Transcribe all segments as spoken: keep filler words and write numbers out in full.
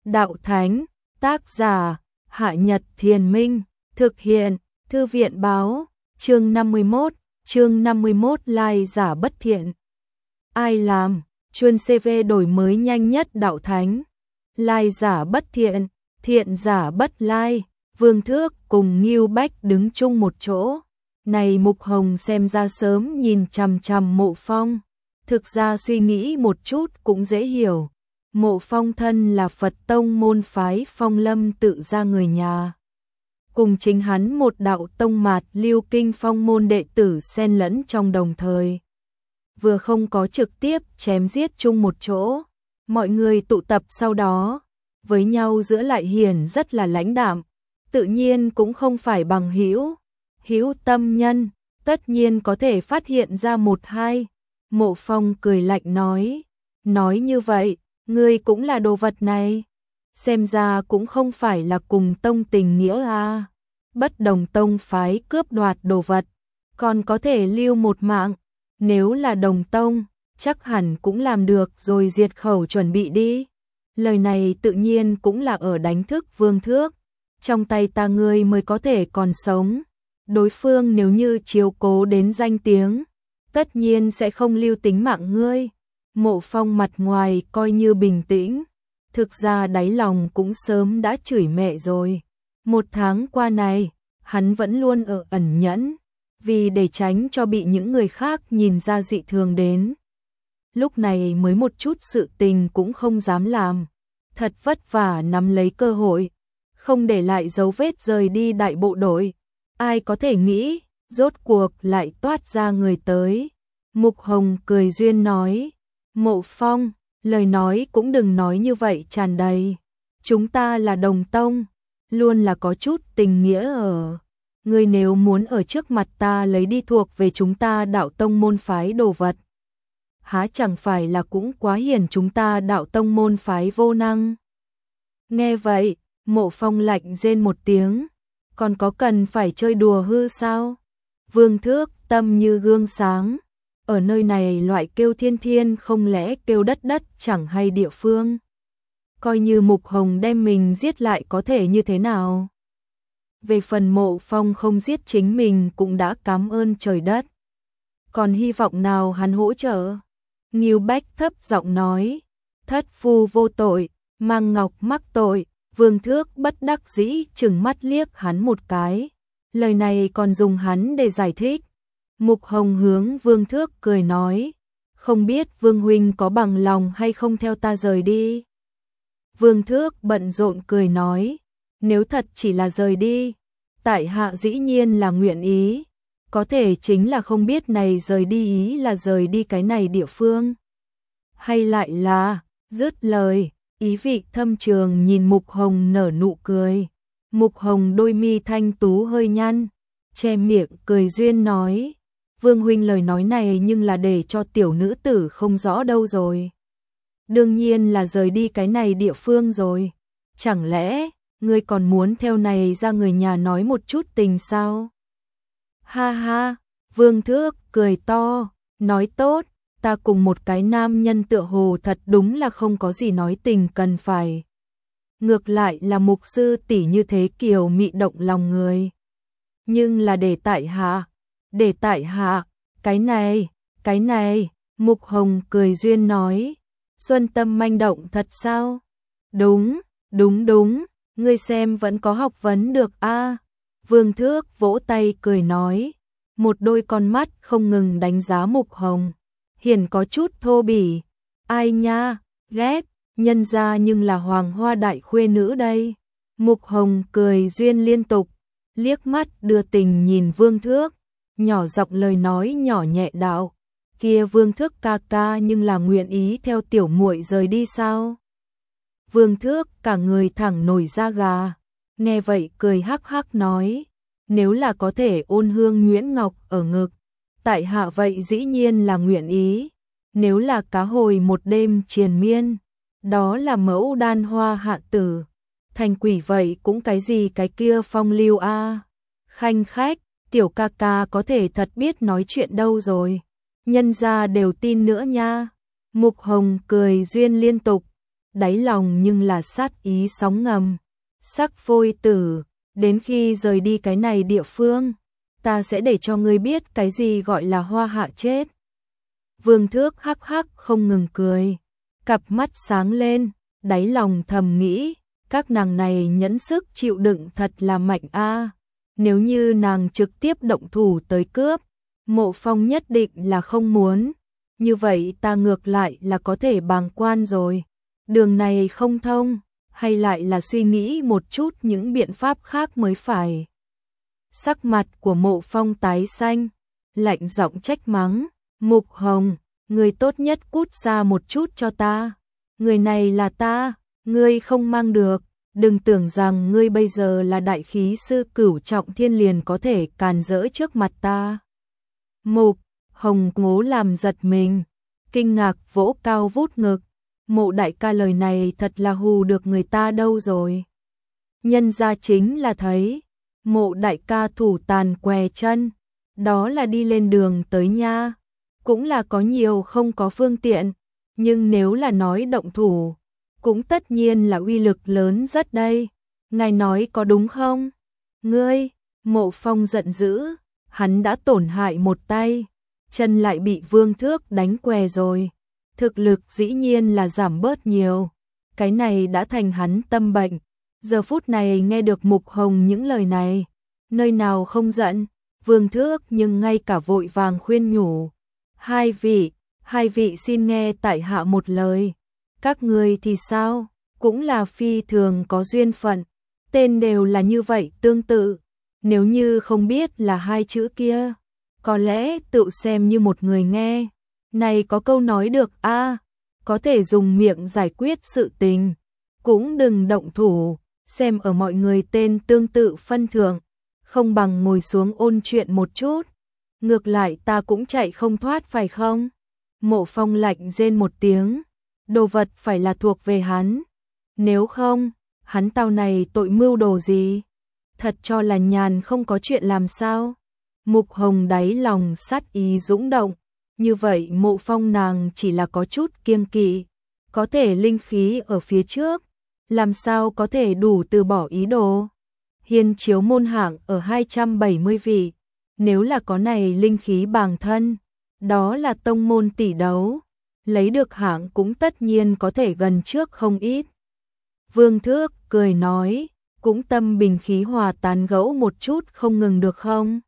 Đạo Thánh, tác giả, Hạ Nhật Thiền Minh, thực hiện, Thư viện báo, chương năm mươi mốt, chương năm mươi mốt lai giả bất thiện. Ai làm, chuyên xê vê đổi mới nhanh nhất Đạo Thánh. Lai giả bất thiện, thiện giả bất lai, Vương Thước cùng Ngưu Bách đứng chung một chỗ. Này Mục Hồng xem ra sớm nhìn chằm chằm Mộ Phong, thực ra suy nghĩ một chút cũng dễ hiểu. Mộ Phong thân là Phật tông môn phái Phong Lâm tự ra người nhà. Cùng chính hắn một đạo tông mạt Lưu Kinh Phong môn đệ tử xen lẫn trong đồng thời. Vừa không có trực tiếp chém giết chung một chỗ, mọi người tụ tập sau đó, với nhau giữa lại hiển rất là lãnh đạm, tự nhiên cũng không phải bằng hữu, hữu tâm nhân, tất nhiên có thể phát hiện ra một hai. Mộ Phong cười lạnh nói, nói như vậy, ngươi cũng là đồ vật này, xem ra cũng không phải là cùng tông tình nghĩa à. Bất đồng tông phái cướp đoạt đồ vật, còn có thể lưu một mạng, nếu là đồng tông, chắc hẳn cũng làm được rồi diệt khẩu chuẩn bị đi. Lời này tự nhiên cũng là ở đánh thức Vương Thước, trong tay ta ngươi mới có thể còn sống, đối phương nếu như chiếu cố đến danh tiếng, tất nhiên sẽ không lưu tính mạng ngươi. Mộ Phong mặt ngoài coi như bình tĩnh, thực ra đáy lòng cũng sớm đã chửi mẹ rồi. Một tháng qua này, hắn vẫn luôn ở ẩn nhẫn, vì để tránh cho bị những người khác nhìn ra dị thường đến. Lúc này mới một chút sự tình cũng không dám làm, thật vất vả nắm lấy cơ hội, không để lại dấu vết rời đi đại bộ đội. Ai có thể nghĩ, rốt cuộc lại toát ra người tới. Mục Hồng cười duyên nói, Mộ Phong, lời nói cũng đừng nói như vậy tràn đầy. Chúng ta là đồng tông, luôn là có chút tình nghĩa ở. Ngươi nếu muốn ở trước mặt ta lấy đi thuộc về chúng ta đạo tông môn phái đồ vật, há chẳng phải là cũng quá hiển chúng ta đạo tông môn phái vô năng. Nghe vậy, Mộ Phong lạnh rên một tiếng, còn có cần phải chơi đùa hư sao? Vương Thước tâm như gương sáng, ở nơi này loại kêu thiên thiên không lẽ kêu đất đất chẳng hay địa phương. Coi như Mục Hồng đem mình giết lại có thể như thế nào? Về phần Mộ Phong không giết chính mình cũng đã cảm ơn trời đất. Còn hy vọng nào hắn hỗ trợ? Ngưu Bách thấp giọng nói, thất phu vô tội, Mang Ngọc mắc tội. Vương Thước bất đắc dĩ chừng mắt liếc hắn một cái, lời này còn dùng hắn để giải thích. Mục Hồng hướng Vương Thước cười nói, không biết Vương huynh có bằng lòng hay không theo ta rời đi. Vương Thước bận rộn cười nói, nếu thật chỉ là rời đi, tại hạ dĩ nhiên là nguyện ý, có thể chính là không biết này rời đi ý là rời đi cái này địa phương, hay lại là, dứt lời, ý vị thâm trường nhìn Mục Hồng nở nụ cười. Mục Hồng đôi mi thanh tú hơi nhăn, che miệng cười duyên nói, Vương huynh lời nói này nhưng là để cho tiểu nữ tử không rõ đâu rồi. Đương nhiên là rời đi cái này địa phương rồi, chẳng lẽ ngươi còn muốn theo này ra người nhà nói một chút tình sao? Ha ha, Vương Thước cười to, nói tốt, ta cùng một cái nam nhân tựa hồ thật đúng là không có gì nói tình cần phải. Ngược lại là Mục sư tỷ như thế kiều mị động lòng người. Nhưng là để tại hạ, để tại hạ, cái này, cái này, Mục Hồng cười duyên nói, Xuân tâm manh động thật sao? Đúng, đúng đúng, ngươi xem vẫn có học vấn được a. Vương Thước vỗ tay cười nói, một đôi con mắt không ngừng đánh giá Mục Hồng. Hiển có chút thô bỉ, ai nha, ghét, nhân ra nhưng là hoàng hoa đại khuê nữ đây. Mục Hồng cười duyên liên tục, liếc mắt đưa tình nhìn Vương Thước, nhỏ giọng lời nói nhỏ nhẹ đạo, kia Vương Thước ca ca nhưng là nguyện ý theo tiểu muội rời đi sao? Vương Thước cả người thẳng nổi da gà, nghe vậy cười hắc hắc nói, nếu là có thể ôn hương nhuyễn ngọc ở ngực, tại hạ vậy dĩ nhiên là nguyện ý, nếu là cá hồi một đêm triền miên, đó là mẫu đan hoa hạ tử, thành quỷ vậy cũng cái gì cái kia phong lưu a. À. Khanh khách, tiểu ca ca có thể thật biết nói chuyện đâu rồi, nhân gia đều tin nữa nha. Mục Hồng cười duyên liên tục, đáy lòng nhưng là sát ý sóng ngầm. Sắc Vôi Tử, đến khi rời đi cái này địa phương, ta sẽ để cho ngươi biết cái gì gọi là hoa hạ chết. Vương Thước hắc hắc không ngừng cười, cặp mắt sáng lên, đáy lòng thầm nghĩ, các nàng này nhẫn sức chịu đựng thật là mạnh a. Nếu như nàng trực tiếp động thủ tới cướp, Mộ Phong nhất định là không muốn. Như vậy ta ngược lại là có thể bàng quan rồi. Đường này không thông, hay lại là suy nghĩ một chút những biện pháp khác mới phải. Sắc mặt của Mộ Phong tái xanh, lạnh giọng trách mắng, Mục Hồng, người tốt nhất cút ra một chút cho ta. Người này là ta, ngươi không mang được, đừng tưởng rằng ngươi bây giờ là đại khí sư cửu trọng thiên liền có thể càn rỡ trước mặt ta. Mục Hồng ngố làm giật mình, kinh ngạc vỗ cao vút ngực, Mộ đại ca lời này thật là hù được người ta đâu rồi. Nhân ra chính là thấy, Mộ đại ca thủ tàn què chân, đó là đi lên đường tới nha, cũng là có nhiều không có phương tiện, nhưng nếu là nói động thủ, cũng tất nhiên là uy lực lớn rất đây. Ngài nói có đúng không? Ngươi, Mộ Phong giận dữ, hắn đã tổn hại một tay, chân lại bị Vương Thước đánh què rồi. Thực lực dĩ nhiên là giảm bớt nhiều, cái này đã thành hắn tâm bệnh. Giờ phút này nghe được Mục Hồng những lời này, nơi nào không giận, Vương Thước nhưng ngay cả vội vàng khuyên nhủ. Hai vị, hai vị xin nghe tại hạ một lời. Các người thì sao, cũng là phi thường có duyên phận, tên đều là như vậy tương tự. Nếu như không biết là hai chữ kia, có lẽ tự xem như một người nghe. Này có câu nói được a, à, có thể dùng miệng giải quyết sự tình, cũng đừng động thủ, xem ở mọi người tên tương tự phân thượng, không bằng ngồi xuống ôn chuyện một chút. Ngược lại ta cũng chạy không thoát phải không? Mộ Phong lạnh rên một tiếng, đồ vật phải là thuộc về hắn. Nếu không, hắn tao này tội mưu đồ gì? Thật cho là nhàn không có chuyện làm sao? Mục Hồng đáy lòng sát ý dũng động. Như vậy Mộ Phong nàng chỉ là có chút kiêng kỵ, có thể linh khí ở phía trước, làm sao có thể đủ từ bỏ ý đồ. Hiên chiếu môn hạng ở hai trăm bảy mươi vị, nếu là có này linh khí bàng thân, đó là tông môn tỷ đấu, lấy được hạng cũng tất nhiên có thể gần trước không ít. Vương Thước cười nói, cũng tâm bình khí hòa tán gẫu một chút không ngừng được không?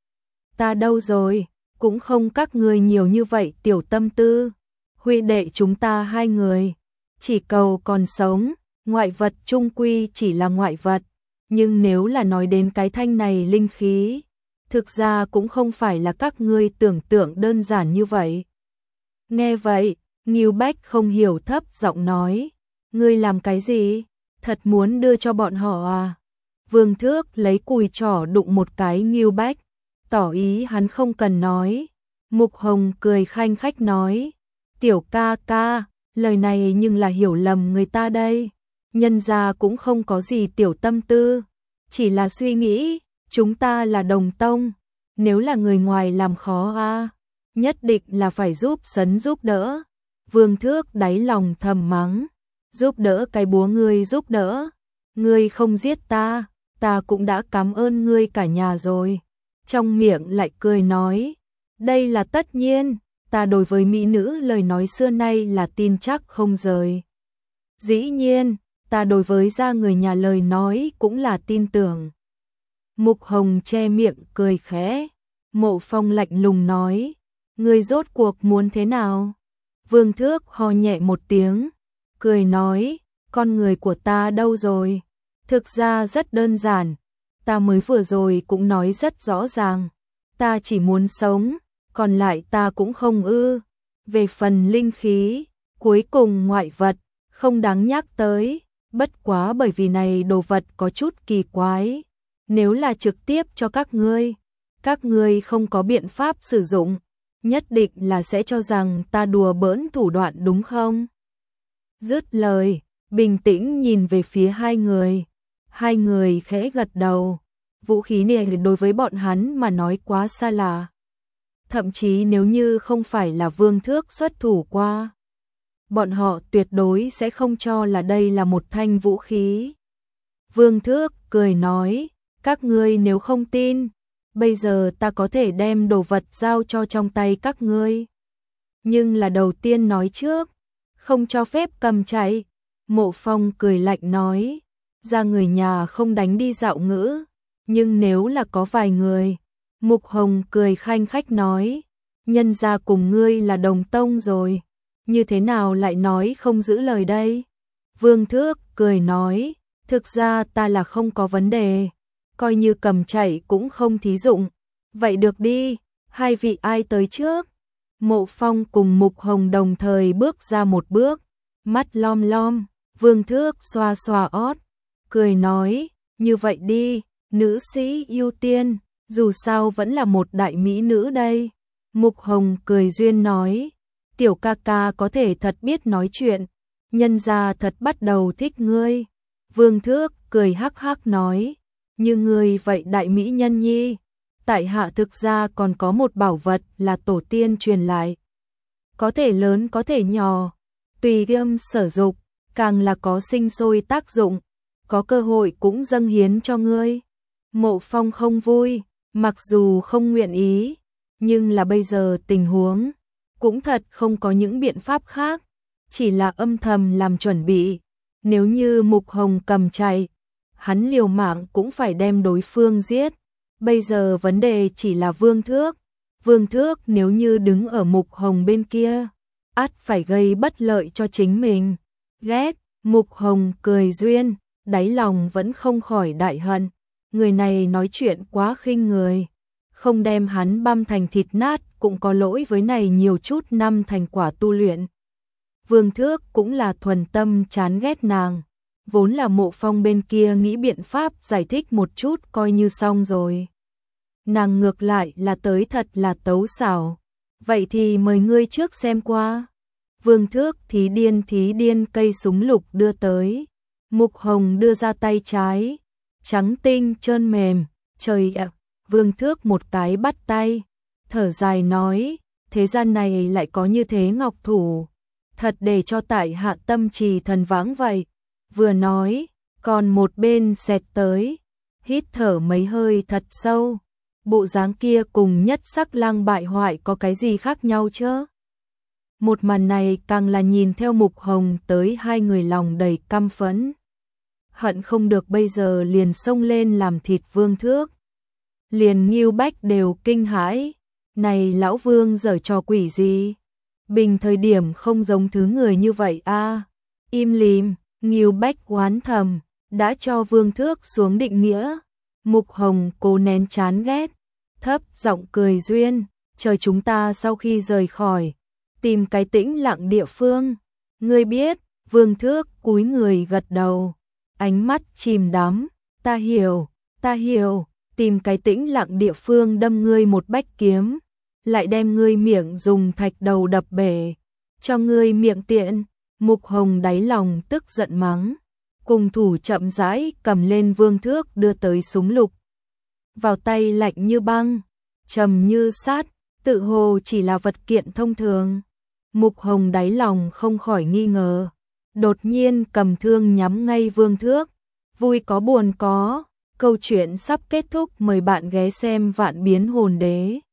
Ta đâu rồi? Cũng không các người nhiều như vậy tiểu tâm tư, huy đệ chúng ta hai người, chỉ cầu còn sống, ngoại vật chung quy chỉ là ngoại vật, nhưng nếu là nói đến cái thanh này linh khí, thực ra cũng không phải là các ngươi tưởng tượng đơn giản như vậy. Nghe vậy, Ngưu Bách không hiểu thấp giọng nói, ngươi làm cái gì, thật muốn đưa cho bọn họ à? Vương Thước lấy cùi trỏ đụng một cái Ngưu Bách, tỏ ý hắn không cần nói. Mục Hồng cười khanh khách nói, tiểu ca ca, lời này nhưng là hiểu lầm người ta đây. Nhân gia cũng không có gì tiểu tâm tư, chỉ là suy nghĩ, chúng ta là đồng tông, nếu là người ngoài làm khó a, nhất định là phải giúp sấn giúp đỡ. Vương Thước đáy lòng thầm mắng, giúp đỡ cái búa ngươi giúp đỡ, ngươi không giết ta, ta cũng đã cảm ơn ngươi cả nhà rồi. Trong miệng lại cười nói, đây là tất nhiên, ta đối với mỹ nữ lời nói xưa nay là tin chắc không rời. Dĩ nhiên, ta đối với gia người nhà lời nói cũng là tin tưởng. Mục Hồng che miệng cười khẽ, Mộ Phong lạnh lùng nói, ngươi rốt cuộc muốn thế nào? Vương Thước ho nhẹ một tiếng, cười nói, con người của ta đâu rồi? Thực ra rất đơn giản, ta mới vừa rồi cũng nói rất rõ ràng, ta chỉ muốn sống, còn lại ta cũng không ư. Về phần linh khí, cuối cùng ngoại vật, không đáng nhắc tới, bất quá bởi vì này đồ vật có chút kỳ quái. Nếu là trực tiếp cho các ngươi, các ngươi không có biện pháp sử dụng, nhất định là sẽ cho rằng ta đùa bỡn thủ đoạn đúng không? Dứt lời, bình tĩnh nhìn về phía hai người. Hai người khẽ gật đầu, vũ khí này đối với bọn hắn mà nói quá xa lạ. Thậm chí nếu như không phải là Vương Thước xuất thủ qua, bọn họ tuyệt đối sẽ không cho là đây là một thanh vũ khí. Vương Thước cười nói, các ngươi nếu không tin, bây giờ ta có thể đem đồ vật giao cho trong tay các ngươi. Nhưng là đầu tiên nói trước, không cho phép cầm chạy. Mộ Phong cười lạnh nói, ra người nhà không đánh đi dạo ngữ, nhưng nếu là có vài người. Mục Hồng cười khanh khách nói, nhân gia cùng ngươi là đồng tông rồi, như thế nào lại nói không giữ lời đây? Vương Thước cười nói, thực ra ta là không có vấn đề, coi như cầm chạy cũng không thí dụng. Vậy được đi, hai vị ai tới trước? Mộ Phong cùng Mục Hồng đồng thời bước ra một bước, mắt lom lom. Vương Thước xoa xoa ót, cười nói, như vậy đi, nữ sĩ ưu tiên, dù sao vẫn là một đại mỹ nữ đây. Mục Hồng cười duyên nói, tiểu ca ca có thể thật biết nói chuyện, nhân gia thật bắt đầu thích ngươi. Vương Thước cười hắc hắc nói, như ngươi vậy đại mỹ nhân nhi, tại hạ thực ra còn có một bảo vật là tổ tiên truyền lại. Có thể lớn có thể nhỏ, tùy tiêm sử dụng, càng là có sinh sôi tác dụng, có cơ hội cũng dâng hiến cho ngươi. Mộ Phong không vui, mặc dù không nguyện ý, nhưng là bây giờ tình huống, cũng thật không có những biện pháp khác, chỉ là âm thầm làm chuẩn bị. Nếu như Mục Hồng cầm chạy, hắn liều mạng cũng phải đem đối phương giết. Bây giờ vấn đề chỉ là Vương Thước. Vương Thước nếu như đứng ở Mục Hồng bên kia, ắt phải gây bất lợi cho chính mình. Ghét, Mục Hồng cười duyên, đáy lòng vẫn không khỏi đại hận. Người này nói chuyện quá khinh người, không đem hắn băm thành thịt nát cũng có lỗi với này nhiều chút năm thành quả tu luyện. Vương Thước cũng là thuần tâm chán ghét nàng, vốn là Mộ Phong bên kia nghĩ biện pháp giải thích một chút coi như xong rồi. Nàng ngược lại là tới thật là tấu xảo, vậy thì mời ngươi trước xem qua. Vương Thước thí điên thí điên cây súng lục đưa tới, Mục Hồng đưa ra tay trái, trắng tinh trơn mềm, trời ạ, Vương Thước một cái bắt tay, thở dài nói, thế gian này lại có như thế ngọc thủ, thật để cho tại hạ tâm trì thần váng vậy. Vừa nói, còn một bên xẹt tới, hít thở mấy hơi thật sâu, bộ dáng kia cùng nhất sắc lang bại hoại có cái gì khác nhau chứ? Một màn này càng là nhìn theo Mục Hồng tới hai người lòng đầy căm phẫn. Hận không được bây giờ liền xông lên làm thịt Vương Thước. Liền Ngưu Bách đều kinh hãi, này lão Vương giở trò quỷ gì? Bình thời điểm không giống thứ người như vậy a. À. Im lìm, Ngưu Bách oán thầm, đã cho Vương Thước xuống định nghĩa. Mục Hồng cố nén chán ghét, thấp giọng cười duyên, chờ chúng ta sau khi rời khỏi, tìm cái tĩnh lặng địa phương. Ngươi biết, Vương Thước cúi người gật đầu, ánh mắt chìm đắm, ta hiểu, ta hiểu, tìm cái tĩnh lặng địa phương đâm ngươi một bách kiếm, lại đem ngươi miệng dùng thạch đầu đập bể, cho ngươi miệng tiện. Mục Hồng đáy lòng tức giận mắng, cùng thủ chậm rãi cầm lên Vương Thước đưa tới súng lục. Vào tay lạnh như băng, trầm như sát, tự hồ chỉ là vật kiện thông thường. Mục Hồng đáy lòng không khỏi nghi ngờ, đột nhiên cầm thương nhắm ngay Vương Thước, vui có buồn có. Câu chuyện sắp kết thúc, mời bạn ghé xem Vạn Biến Hồn Đế.